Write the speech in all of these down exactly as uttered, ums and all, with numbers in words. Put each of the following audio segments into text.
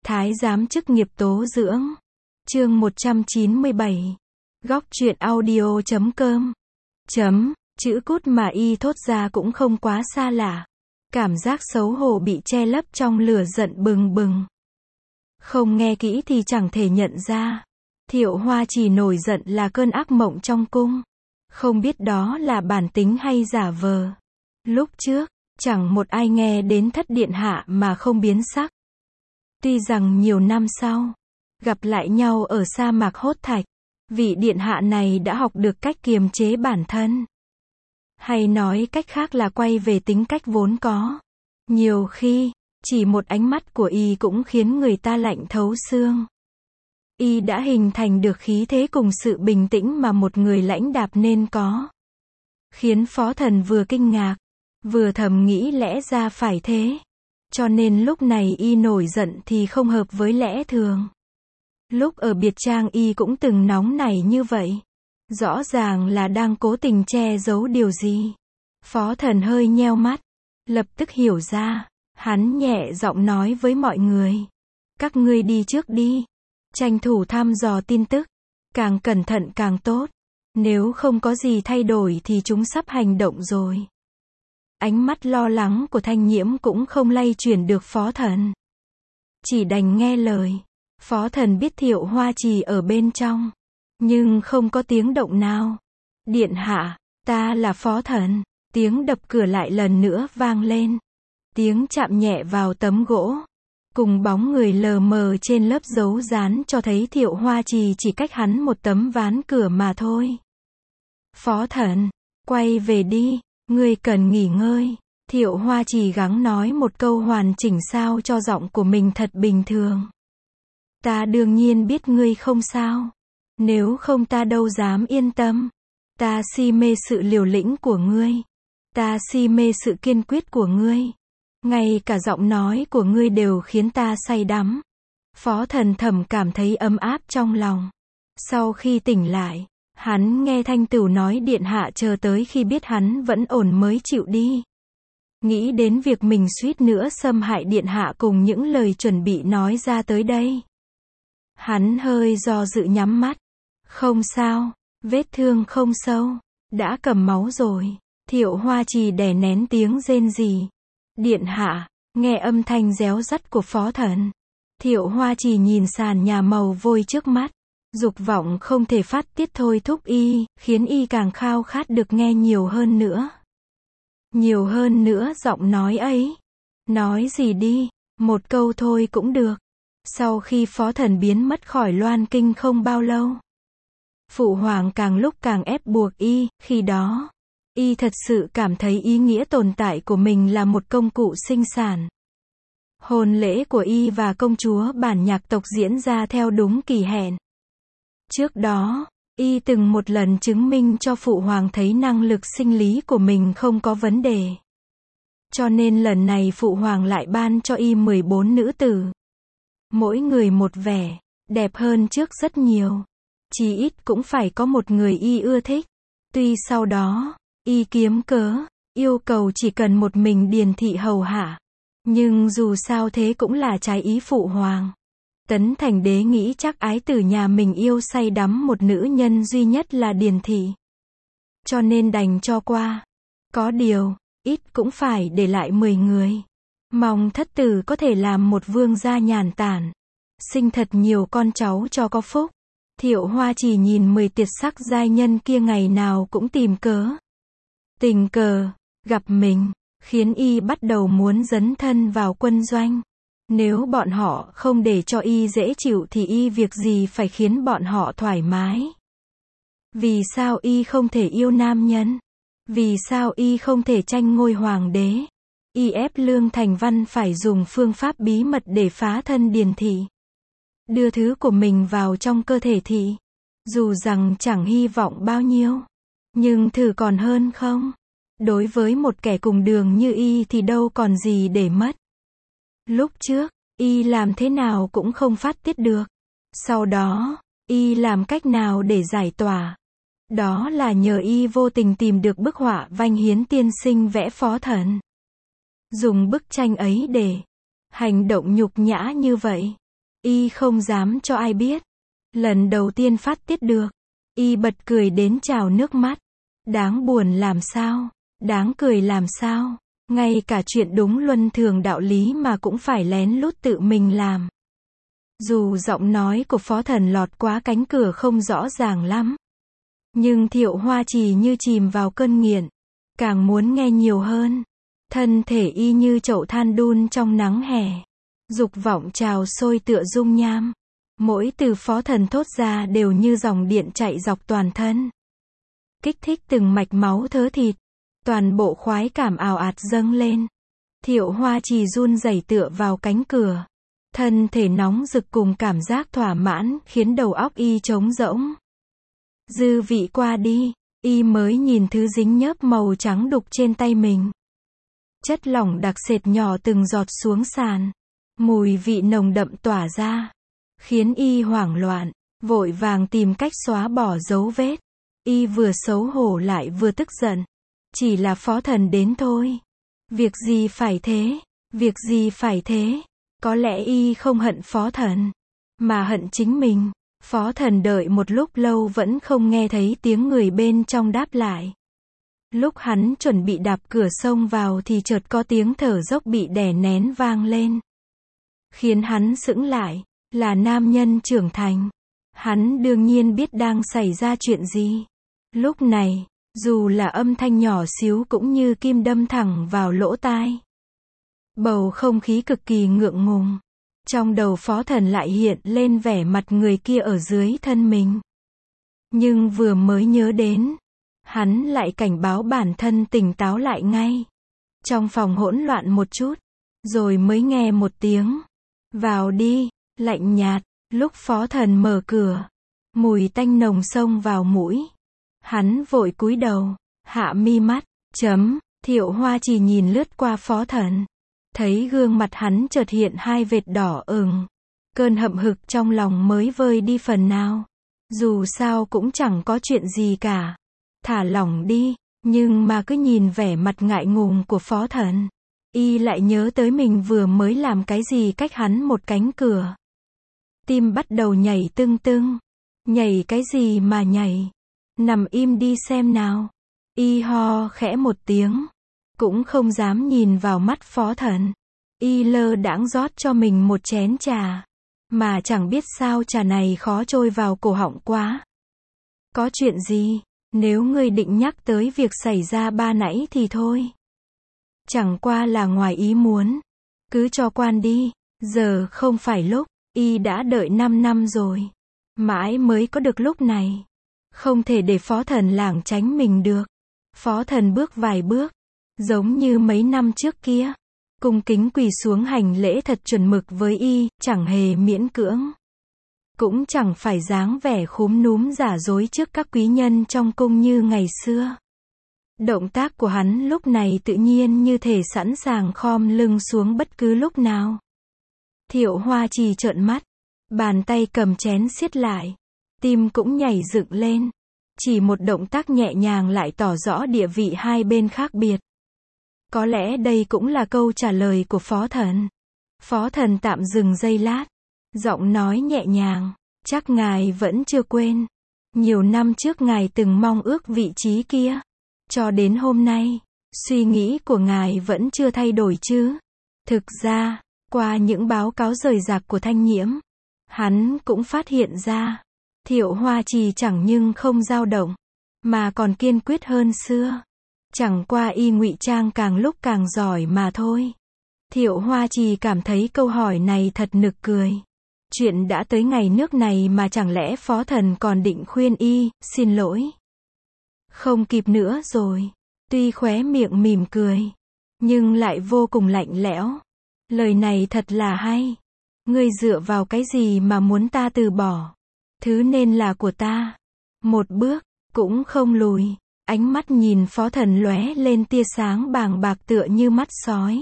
Thái giám chức nghiệp tố dưỡng. Chương một trăm chín mươi bảy. Góc truyện audio chấm com. Chấm, chữ cút mà y thốt ra cũng không quá xa lạ. Cảm giác xấu hổ bị che lấp trong lửa giận bừng bừng. Không nghe kỹ thì chẳng thể nhận ra. Thiệu Hoa chỉ nổi giận là cơn ác mộng trong cung. Không biết đó là bản tính hay giả vờ. Lúc trước, chẳng một ai nghe đến thất điện hạ mà không biến sắc. Tuy rằng nhiều năm sau, gặp lại nhau ở sa mạc Hốt Thạch, vị điện hạ này đã học được cách kiềm chế bản thân. Hay nói cách khác là quay về tính cách vốn có. Nhiều khi, chỉ một ánh mắt của y cũng khiến người ta lạnh thấu xương. Y đã hình thành được khí thế cùng sự bình tĩnh mà một người lãnh đạp nên có. Khiến Phó Thần vừa kinh ngạc, vừa thầm nghĩ lẽ ra phải thế. Cho nên lúc này y nổi giận thì không hợp với lẽ thường. Lúc ở biệt trang y cũng từng nóng nảy như vậy. Rõ ràng là đang cố tình che giấu điều gì. Phó Thần hơi nheo mắt, lập tức hiểu ra. Hắn nhẹ giọng nói với mọi người. Các ngươi đi trước đi. Tranh thủ thăm dò tin tức. Càng cẩn thận càng tốt. Nếu không có gì thay đổi thì chúng sắp hành động rồi. Ánh mắt lo lắng của Thanh Nhiễm cũng không lay chuyển được Phó Thần. Chỉ đành nghe lời. Phó Thần biết Thiệu Hoa Trì ở bên trong. Nhưng không có tiếng động nào. Điện hạ, ta là Phó Thần. Tiếng đập cửa lại lần nữa vang lên. Tiếng chạm nhẹ vào tấm gỗ. Cùng bóng người lờ mờ trên lớp dấu dán cho thấy Thiệu Hoa Trì chỉ cách hắn một tấm ván cửa mà thôi. Phó Thần, quay về đi. Ngươi cần nghỉ ngơi. Thiệu Hoa Trì gắng nói một câu hoàn chỉnh sao cho giọng của mình thật bình thường. Ta đương nhiên biết ngươi không sao. Nếu không ta đâu dám yên tâm. Ta si mê sự liều lĩnh của ngươi. Ta si mê sự kiên quyết của ngươi. Ngay cả giọng nói của ngươi đều khiến ta say đắm. Phó Thần thầm cảm thấy ấm áp trong lòng. Sau khi tỉnh lại, hắn nghe Thanh Tửu nói điện hạ chờ tới khi biết hắn vẫn ổn mới chịu đi. Nghĩ đến việc mình suýt nữa xâm hại điện hạ cùng những lời chuẩn bị nói ra tới đây. Hắn hơi do dự nhắm mắt. Không sao, vết thương không sâu, đã cầm máu rồi. Thiệu Hoa Trì đè nén tiếng rên rỉ. Điện hạ, nghe âm thanh réo rắt của Phó Thần. Thiệu Hoa Trì nhìn sàn nhà màu vôi trước mắt. Dục vọng không thể phát tiết thôi thúc y, khiến y càng khao khát được nghe nhiều hơn nữa. Nhiều hơn nữa giọng nói ấy. Nói gì đi, một câu thôi cũng được. Sau khi Phó Thần biến mất khỏi Loan Kinh không bao lâu, Phụ Hoàng càng lúc càng ép buộc y, khi đó, y thật sự cảm thấy ý nghĩa tồn tại của mình là một công cụ sinh sản. Hôn lễ của y và công chúa bản nhạc tộc diễn ra theo đúng kỳ hẹn. Trước đó, y từng một lần chứng minh cho Phụ Hoàng thấy năng lực sinh lý của mình không có vấn đề. Cho nên lần này Phụ Hoàng lại ban cho y mười bốn nữ tử. Mỗi người một vẻ, đẹp hơn trước rất nhiều. Chí ít cũng phải có một người y ưa thích. Tuy sau đó, y kiếm cớ, yêu cầu chỉ cần một mình Điền thị hầu hạ. Nhưng dù sao thế cũng là trái ý Phụ Hoàng. Tấn Thành Đế nghĩ chắc ái tử nhà mình yêu say đắm một nữ nhân duy nhất là Điền thị. Cho nên đành cho qua. Có điều, ít cũng phải để lại mười người. Mong thất tử có thể làm một vương gia nhàn tản. Sinh thật nhiều con cháu cho có phúc. Thiệu Hoa Trì nhìn mười tuyệt sắc giai nhân kia ngày nào cũng tìm cớ. Tình cờ, gặp mình, khiến y bắt đầu muốn dấn thân vào quân doanh. Nếu bọn họ không để cho y dễ chịu thì y việc gì phải khiến bọn họ thoải mái. Vì sao y không thể yêu nam nhân? Vì sao y không thể tranh ngôi hoàng đế? Y ép Lương Thành Văn phải dùng phương pháp bí mật để phá thân Điền thị. Đưa thứ của mình vào trong cơ thể thị. Dù rằng chẳng hy vọng bao nhiêu. Nhưng thử còn hơn không? Đối với một kẻ cùng đường như y thì đâu còn gì để mất. Lúc trước, y làm thế nào cũng không phát tiết được. Sau đó, y làm cách nào để giải tỏa. Đó là nhờ y vô tình tìm được bức họa Vanh Hiến tiên sinh vẽ Phó Thần. Dùng bức tranh ấy để hành động nhục nhã như vậy. Y không dám cho ai biết. Lần đầu tiên phát tiết được, Y bật cười đến trào nước mắt. Đáng buồn làm sao? Đáng cười làm sao? Ngay cả chuyện đúng luân thường đạo lý mà cũng phải lén lút tự mình làm. Dù giọng nói của Phó Thần lọt qua cánh cửa không rõ ràng lắm, nhưng Thiệu Hoa Trì như chìm vào cơn nghiện, càng muốn nghe nhiều hơn. Thân thể Y như chậu than đun trong nắng hè, dục vọng trào sôi tựa dung nham. Mỗi từ Phó Thần thốt ra đều như dòng điện chạy dọc toàn thân, kích thích từng mạch máu thớ thịt. Toàn bộ khoái cảm ào ạt dâng lên. Thiệu Hoa Trì run rẩy tựa vào cánh cửa. Thân thể nóng rực cùng cảm giác thỏa mãn khiến đầu óc Y trống rỗng. Dư vị qua đi, Y mới nhìn thứ dính nhớp màu trắng đục trên tay mình. Chất lỏng đặc sệt nhỏ từng giọt xuống sàn. Mùi vị nồng đậm tỏa ra, khiến Y hoảng loạn, vội vàng tìm cách xóa bỏ dấu vết. Y vừa xấu hổ lại vừa tức giận. Chỉ là Phó Thần đến thôi. Việc gì phải thế? Việc gì phải thế? Có lẽ Y không hận Phó Thần, mà hận chính mình. Phó Thần đợi một lúc lâu vẫn không nghe thấy tiếng người bên trong đáp lại. Lúc hắn chuẩn bị đạp cửa xông vào thì chợt có tiếng thở dốc bị đè nén vang lên. Khiến hắn sững lại, là nam nhân trưởng thành. Hắn đương nhiên biết đang xảy ra chuyện gì. Lúc này, dù là âm thanh nhỏ xíu cũng như kim đâm thẳng vào lỗ tai. Bầu không khí cực kỳ ngượng ngùng. Trong đầu Phó Thần lại hiện lên vẻ mặt người kia ở dưới thân mình. Nhưng vừa mới nhớ đến, hắn lại cảnh báo bản thân tỉnh táo lại ngay. Trong phòng hỗn loạn một chút, rồi mới nghe một tiếng vào đi, lạnh nhạt. Lúc Phó Thần mở cửa, mùi tanh nồng xông vào mũi. Hắn vội cúi đầu, hạ mi mắt, chấm. Thiệu Hoa Trì nhìn lướt qua Phó Thần, thấy gương mặt hắn chợt hiện hai vệt đỏ ửng. Cơn hậm hực trong lòng mới vơi đi phần nào. Dù sao cũng chẳng có chuyện gì cả. Thả lỏng đi, nhưng mà cứ nhìn vẻ mặt ngại ngùng của Phó Thần, Y lại nhớ tới mình vừa mới làm cái gì cách hắn một cánh cửa. Tim bắt đầu nhảy tưng tưng. Nhảy cái gì mà nhảy? Nằm im đi xem nào. Y ho khẽ một tiếng, cũng không dám nhìn vào mắt Phó Thần. Y lơ đãng rót cho mình một chén trà, mà chẳng biết sao trà này khó trôi vào cổ họng quá. Có chuyện gì? Nếu ngươi định nhắc tới việc xảy ra ba nãy thì thôi. Chẳng qua là ngoài ý muốn. Cứ cho quan đi, giờ không phải lúc. Y đã đợi năm năm rồi, mãi mới có được lúc này. Không thể để Phó Thần lảng tránh mình được. Phó Thần bước vài bước, giống như mấy năm trước kia, cung kính quỳ xuống hành lễ thật chuẩn mực với Y, chẳng hề miễn cưỡng. Cũng chẳng phải dáng vẻ khúm núm giả dối trước các quý nhân trong cung như ngày xưa. Động tác của hắn lúc này tự nhiên như thể sẵn sàng khom lưng xuống bất cứ lúc nào. Thiệu Hoa Trì trợn mắt, bàn tay cầm chén siết lại, tim cũng nhảy dựng lên. Chỉ một động tác nhẹ nhàng lại tỏ rõ địa vị hai bên khác biệt. Có lẽ đây cũng là câu trả lời của Phó Thần. Phó Thần tạm dừng giây lát, giọng nói nhẹ nhàng, chắc ngài vẫn chưa quên. Nhiều năm trước ngài từng mong ước vị trí kia. Cho đến hôm nay, suy nghĩ của ngài vẫn chưa thay đổi chứ. Thực ra, qua những báo cáo rời rạc của Thanh Nhiễm, hắn cũng phát hiện ra, Thiệu Hoa Trì chẳng nhưng không dao động, mà còn kiên quyết hơn xưa. Chẳng qua Y ngụy trang càng lúc càng giỏi mà thôi. Thiệu Hoa Trì cảm thấy câu hỏi này thật nực cười. Chuyện đã tới ngày nước này mà chẳng lẽ Phó Thần còn định khuyên Y, xin lỗi. Không kịp nữa rồi. Tuy khóe miệng mỉm cười, nhưng lại vô cùng lạnh lẽo. Lời này thật là hay. Ngươi dựa vào cái gì mà muốn ta từ bỏ? Thứ nên là của ta. Một bước, cũng không lùi. Ánh mắt nhìn Phó Thần lóe lên tia sáng bàng bạc tựa như mắt sói.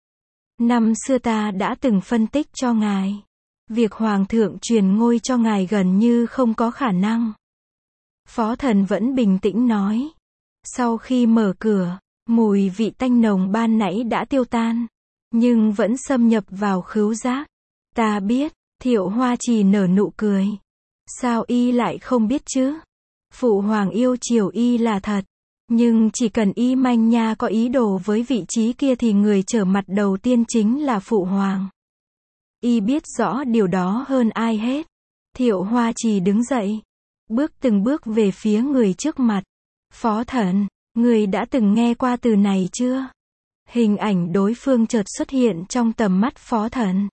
Năm xưa ta đã từng phân tích cho ngài. Việc Hoàng thượng truyền ngôi cho ngài gần như không có khả năng. Phó Thần vẫn bình tĩnh nói. Sau khi mở cửa, mùi vị tanh nồng ban nãy đã tiêu tan, nhưng vẫn xâm nhập vào khứu giác. Ta biết, Thiệu Hoa Trì nở nụ cười. Sao y lại không biết chứ? Phụ hoàng yêu chiều y là thật. Nhưng chỉ cần y manh nha có ý đồ với vị trí kia thì người trở mặt đầu tiên chính là phụ hoàng. Y biết rõ điều đó hơn ai hết. Thiệu Hoa Trì đứng dậy. Bước từng bước về phía người trước mặt. Phó Thần, người đã từng nghe qua từ này chưa? Hình ảnh đối phương chợt xuất hiện trong tầm mắt Phó Thần.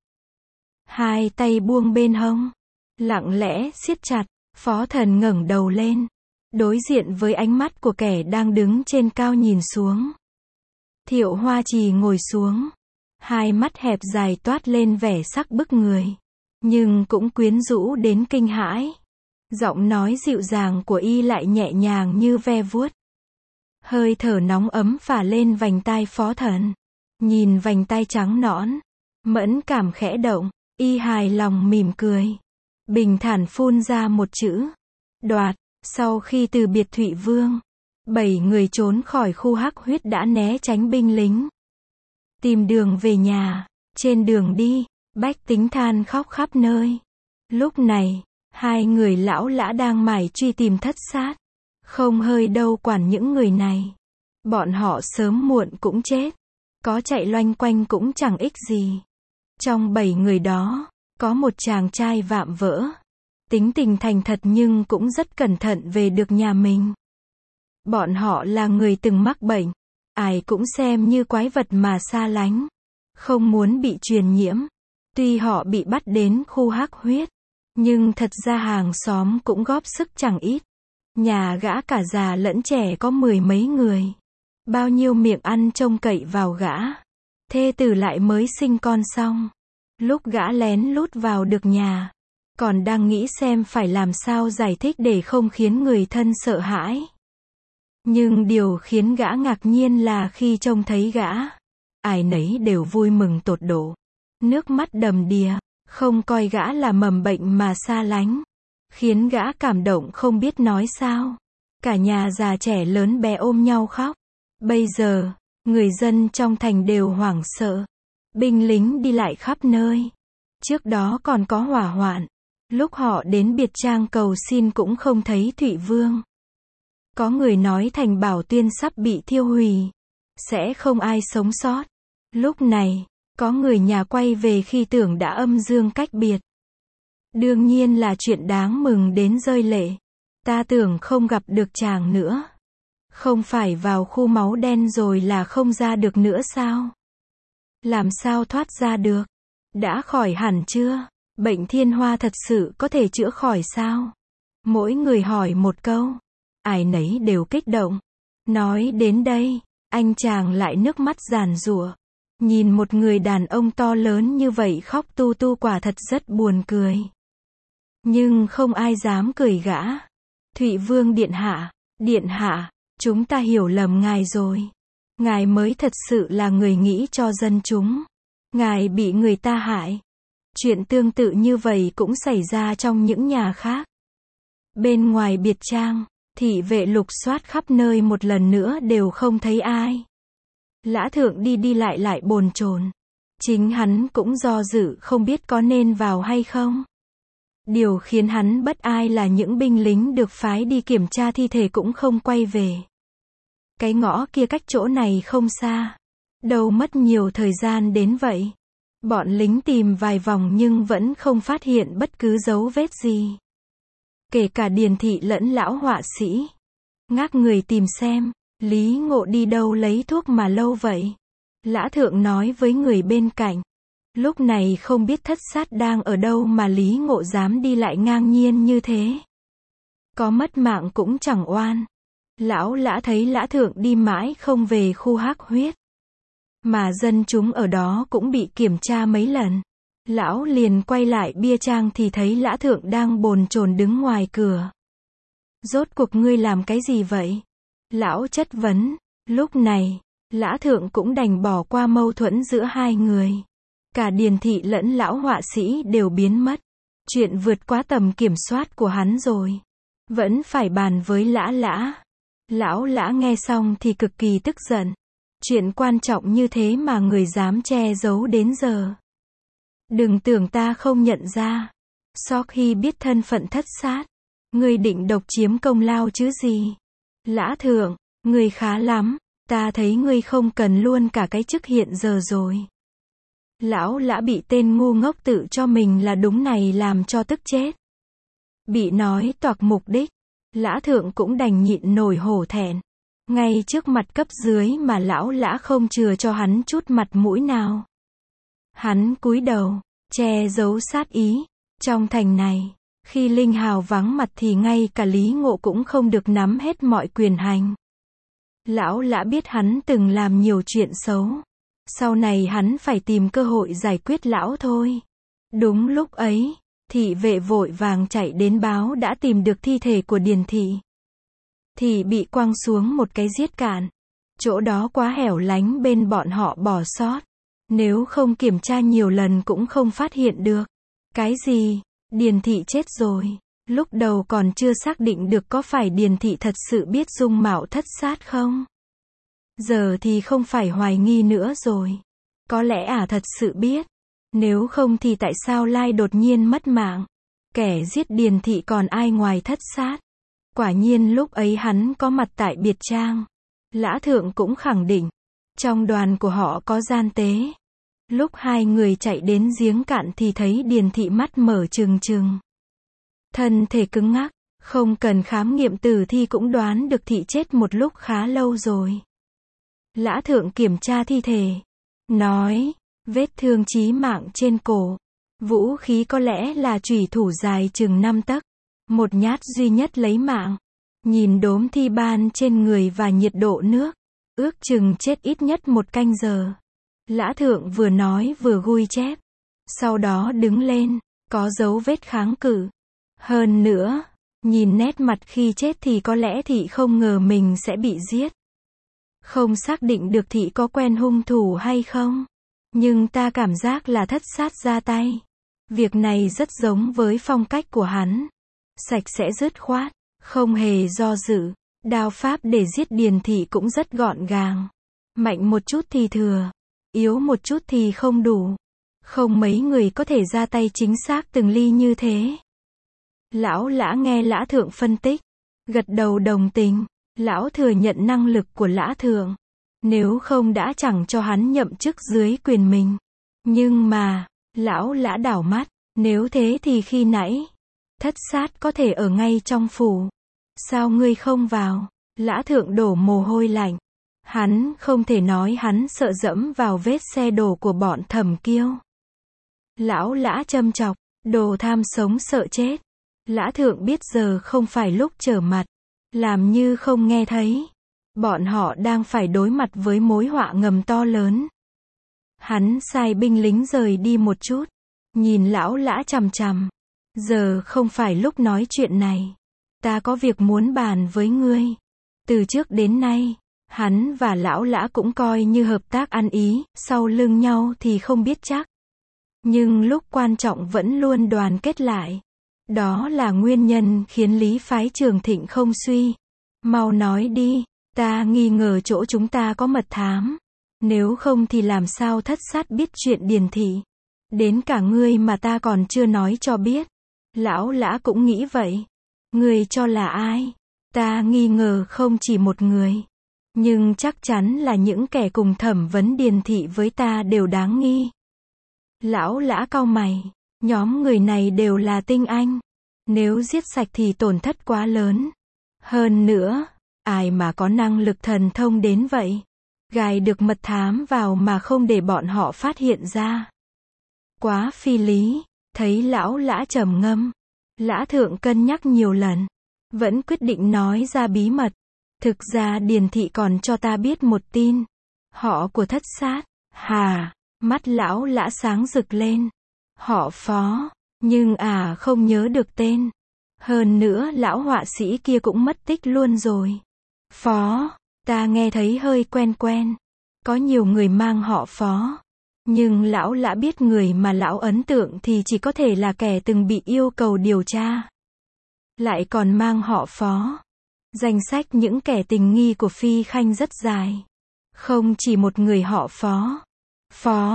Hai tay buông bên hông. Lặng lẽ siết chặt. Phó Thần ngẩng đầu lên. Đối diện với ánh mắt của kẻ đang đứng trên cao nhìn xuống. Thiệu Hoa Trì ngồi xuống. Hai mắt hẹp dài toát lên vẻ sắc bức người. Nhưng cũng quyến rũ đến kinh hãi. Giọng nói dịu dàng của y lại nhẹ nhàng như ve vuốt. Hơi thở nóng ấm phả lên vành tai Phó Thần. Nhìn vành tai trắng nõn. Mẫn cảm khẽ động. Y hài lòng mỉm cười. Bình thản phun ra một chữ. Đoạt. Sau khi từ biệt Thụy Vương, bảy người trốn khỏi khu hắc huyết đã né tránh binh lính. Tìm đường về nhà. Trên đường đi, bách tính than khóc khắp nơi. Lúc này, hai người lão lã đang mải truy tìm thất sát. Không hơi đâu quản những người này. Bọn họ sớm muộn cũng chết. Có chạy loanh quanh cũng chẳng ích gì. Trong bảy người đó, có một chàng trai vạm vỡ. Tính tình thành thật nhưng cũng rất cẩn thận về được nhà mình. Bọn họ là người từng mắc bệnh. Ai cũng xem như quái vật mà xa lánh. Không muốn bị truyền nhiễm. Tuy họ bị bắt đến khu hắc huyết. Nhưng thật ra hàng xóm cũng góp sức chẳng ít. Nhà gã cả già lẫn trẻ có mười mấy người. Bao nhiêu miệng ăn trông cậy vào gã. Thê tử lại mới sinh con xong. Lúc gã lén lút vào được nhà. Còn đang nghĩ xem phải làm sao giải thích để không khiến người thân sợ hãi. Nhưng điều khiến gã ngạc nhiên là khi trông thấy gã, ai nấy đều vui mừng tột độ. Nước mắt đầm đìa, không coi gã là mầm bệnh mà xa lánh. Khiến gã cảm động không biết nói sao. Cả nhà già trẻ lớn bé ôm nhau khóc. Bây giờ, người dân trong thành đều hoảng sợ. Binh lính đi lại khắp nơi. Trước đó còn có hỏa hoạn. Lúc họ đến biệt trang cầu xin cũng không thấy Thụy Vương. Có người nói thành Bảo Tuyên sắp bị thiêu hủy. Sẽ không ai sống sót. Lúc này, có người nhà quay về khi tưởng đã âm dương cách biệt. Đương nhiên là chuyện đáng mừng đến rơi lệ. Ta tưởng không gặp được chàng nữa. Không phải vào khu máu đen rồi là không ra được nữa sao? Làm sao thoát ra được? Đã khỏi hẳn chưa? Bệnh thiên hoa thật sự có thể chữa khỏi sao? Mỗi người hỏi một câu. Ai nấy đều kích động. Nói đến đây, anh chàng lại nước mắt giàn giụa. Nhìn một người đàn ông to lớn như vậy khóc tu tu quả thật rất buồn cười. Nhưng không ai dám cười gã. Thụy Vương điện hạ, điện hạ, chúng ta hiểu lầm ngài rồi. Ngài mới thật sự là người nghĩ cho dân chúng. Ngài bị người ta hại. Chuyện tương tự như vậy cũng xảy ra trong những nhà khác. Bên ngoài biệt trang, thị vệ lục soát khắp nơi một lần nữa đều không thấy ai. Lã Thượng đi đi lại lại bồn chồn. Chính hắn cũng do dự không biết có nên vào hay không. Điều khiến hắn bất ai là những binh lính được phái đi kiểm tra thi thể cũng không quay về. Cái ngõ kia cách chỗ này không xa. Đâu mất nhiều thời gian đến vậy. Bọn lính tìm vài vòng nhưng vẫn không phát hiện bất cứ dấu vết gì. Kể cả Điền thị lẫn lão họa sĩ. Ngác người tìm xem, Lý Ngộ đi đâu lấy thuốc mà lâu vậy? Lã Thượng nói với người bên cạnh. Lúc này không biết thất sát đang ở đâu mà Lý Ngộ dám đi lại ngang nhiên như thế. Có mất mạng cũng chẳng oan. Lão Lã thấy Lã Thượng đi mãi không về khu hắc huyết. Mà dân chúng ở đó cũng bị kiểm tra mấy lần. Lão liền quay lại bia trang thì thấy Lã Thượng đang bồn chồn đứng ngoài cửa. Rốt cuộc ngươi làm cái gì vậy? Lão chất vấn. Lúc này, Lã Thượng cũng đành bỏ qua mâu thuẫn giữa hai người. Cả Điền thị lẫn lão họa sĩ đều biến mất. Chuyện vượt quá tầm kiểm soát của hắn rồi. Vẫn phải bàn với Lã Lã. Lão Lã nghe xong thì cực kỳ tức giận. Chuyện quan trọng như thế mà người dám che giấu đến giờ. Đừng tưởng ta không nhận ra. Sau khi biết thân phận thất sát, ngươi định độc chiếm công lao chứ gì. Lã thượng, ngươi khá lắm, ta thấy ngươi không cần luôn cả cái chức hiện giờ rồi. Lão Lã bị tên ngu ngốc tự cho mình là đúng này làm cho tức chết. Bị nói toạc mục đích, Lã thượng cũng đành nhịn nổi hổ thẹn. Ngay trước mặt cấp dưới mà lão Lã không chừa cho hắn chút mặt mũi nào. Hắn cúi đầu, che giấu sát ý. Trong thành này, khi Linh Hào vắng mặt thì ngay cả Lý Ngộ cũng không được nắm hết mọi quyền hành. Lão Lã biết hắn từng làm nhiều chuyện xấu. Sau này hắn phải tìm cơ hội giải quyết lão thôi. Đúng lúc ấy, thị vệ vội vàng chạy đến báo đã tìm được thi thể của Điền thị. Thị bị quăng xuống một cái giết cạn. Chỗ đó quá hẻo lánh bên bọn họ bỏ sót. Nếu không kiểm tra nhiều lần cũng không phát hiện được. Cái gì? Điền thị chết rồi. Lúc đầu còn chưa xác định được có phải Điền thị thật sự biết dung mạo thất sát không? Giờ thì không phải hoài nghi nữa rồi. Có lẽ ả à thật sự biết. Nếu không thì tại sao Lai đột nhiên mất mạng? Kẻ giết Điền thị còn ai ngoài thất sát? Quả nhiên lúc ấy hắn có mặt tại biệt trang. Lã thượng cũng khẳng định. Trong đoàn của họ có gian tế. Lúc hai người chạy đến giếng cạn thì thấy Điền thị mắt mở trừng trừng. Thân thể cứng ngắc, không cần khám nghiệm tử thi cũng đoán được thị chết một lúc khá lâu rồi. Lã thượng kiểm tra thi thể. Nói, vết thương chí mạng trên cổ. Vũ khí có lẽ là chủy thủ dài chừng năm tấc. Một nhát duy nhất lấy mạng. Nhìn đốm thi ban trên người và nhiệt độ nước. Ước chừng chết ít nhất một canh giờ. Lã thượng vừa nói vừa gui chép. Sau đó đứng lên, có dấu vết kháng cự. Hơn nữa, nhìn nét mặt khi chết thì có lẽ thị không ngờ mình sẽ bị giết. Không xác định được thị có quen hung thủ hay không. Nhưng ta cảm giác là thất sát ra tay. Việc này rất giống với phong cách của hắn. Sạch sẽ dứt khoát, không hề do dự. Đao pháp để giết Điền thị cũng rất gọn gàng. Mạnh một chút thì thừa. Yếu một chút thì không đủ. Không mấy người có thể ra tay chính xác từng ly như thế. Lão Lã nghe Lã thượng phân tích. Gật đầu đồng tình. Lão thừa nhận năng lực của Lã thượng. Nếu không đã chẳng cho hắn nhậm chức dưới quyền mình. Nhưng mà, lão Lã đảo mắt. Nếu thế thì khi nãy, thất sát có thể ở ngay trong phủ. Sao ngươi không vào? Lã thượng đổ mồ hôi lạnh. Hắn không thể nói hắn sợ dẫm vào vết xe đổ của bọn Thẩm Kiêu. Lão Lã châm chọc, đồ tham sống sợ chết. Lã thượng biết giờ không phải lúc trở mặt. Làm như không nghe thấy. Bọn họ đang phải đối mặt với mối họa ngầm to lớn. Hắn sai binh lính rời đi một chút. Nhìn lão Lã chằm chằm. Giờ không phải lúc nói chuyện này. Ta có việc muốn bàn với ngươi. Từ trước đến nay, hắn và lão Lã cũng coi như hợp tác ăn ý, sau lưng nhau thì không biết chắc. Nhưng lúc quan trọng vẫn luôn đoàn kết lại. Đó là nguyên nhân khiến Lý phái Trường Thịnh không suy. Mau nói đi, ta nghi ngờ chỗ chúng ta có mật thám. Nếu không thì làm sao thất sát biết chuyện Điền thị. Đến cả ngươi mà ta còn chưa nói cho biết. Lão Lã cũng nghĩ vậy. Ngươi cho là ai? Ta nghi ngờ không chỉ một người. Nhưng chắc chắn là những kẻ cùng thẩm vấn Điền thị với ta đều đáng nghi. Lão Lã cau mày. Nhóm người này đều là tinh anh. Nếu giết sạch thì tổn thất quá lớn. Hơn nữa, ai mà có năng lực thần thông đến vậy? Gài được mật thám vào mà không để bọn họ phát hiện ra. Quá phi lý. Thấy lão Lã trầm ngâm. Lã thượng cân nhắc nhiều lần. Vẫn quyết định nói ra bí mật. Thực ra Điền thị còn cho ta biết một tin. Họ của thất sát. Hà, mắt lão Lã sáng rực lên. Họ Phó. Nhưng à không nhớ được tên. Hơn nữa lão họa sĩ kia cũng mất tích luôn rồi. Phó, ta nghe thấy hơi quen quen. Có nhiều người mang họ Phó. Nhưng lão Lã biết người mà lão ấn tượng thì chỉ có thể là kẻ từng bị yêu cầu điều tra. Lại còn mang họ Phó. Danh sách những kẻ tình nghi của Phi Khanh rất dài. Không chỉ một người họ Phó. Phó,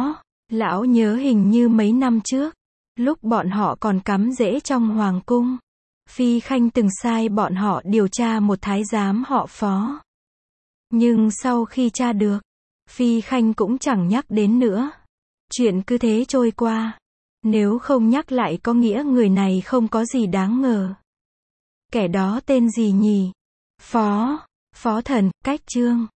Lão nhớ hình như mấy năm trước, lúc bọn họ còn cắm rễ trong hoàng cung, Phi Khanh từng sai bọn họ điều tra một thái giám họ Phó. Nhưng sau khi tra được, Phi Khanh cũng chẳng nhắc đến nữa. Chuyện cứ thế trôi qua. Nếu không nhắc lại có nghĩa người này không có gì đáng ngờ. Kẻ đó tên gì nhỉ? Phó, Phó Thần, Cách Trương.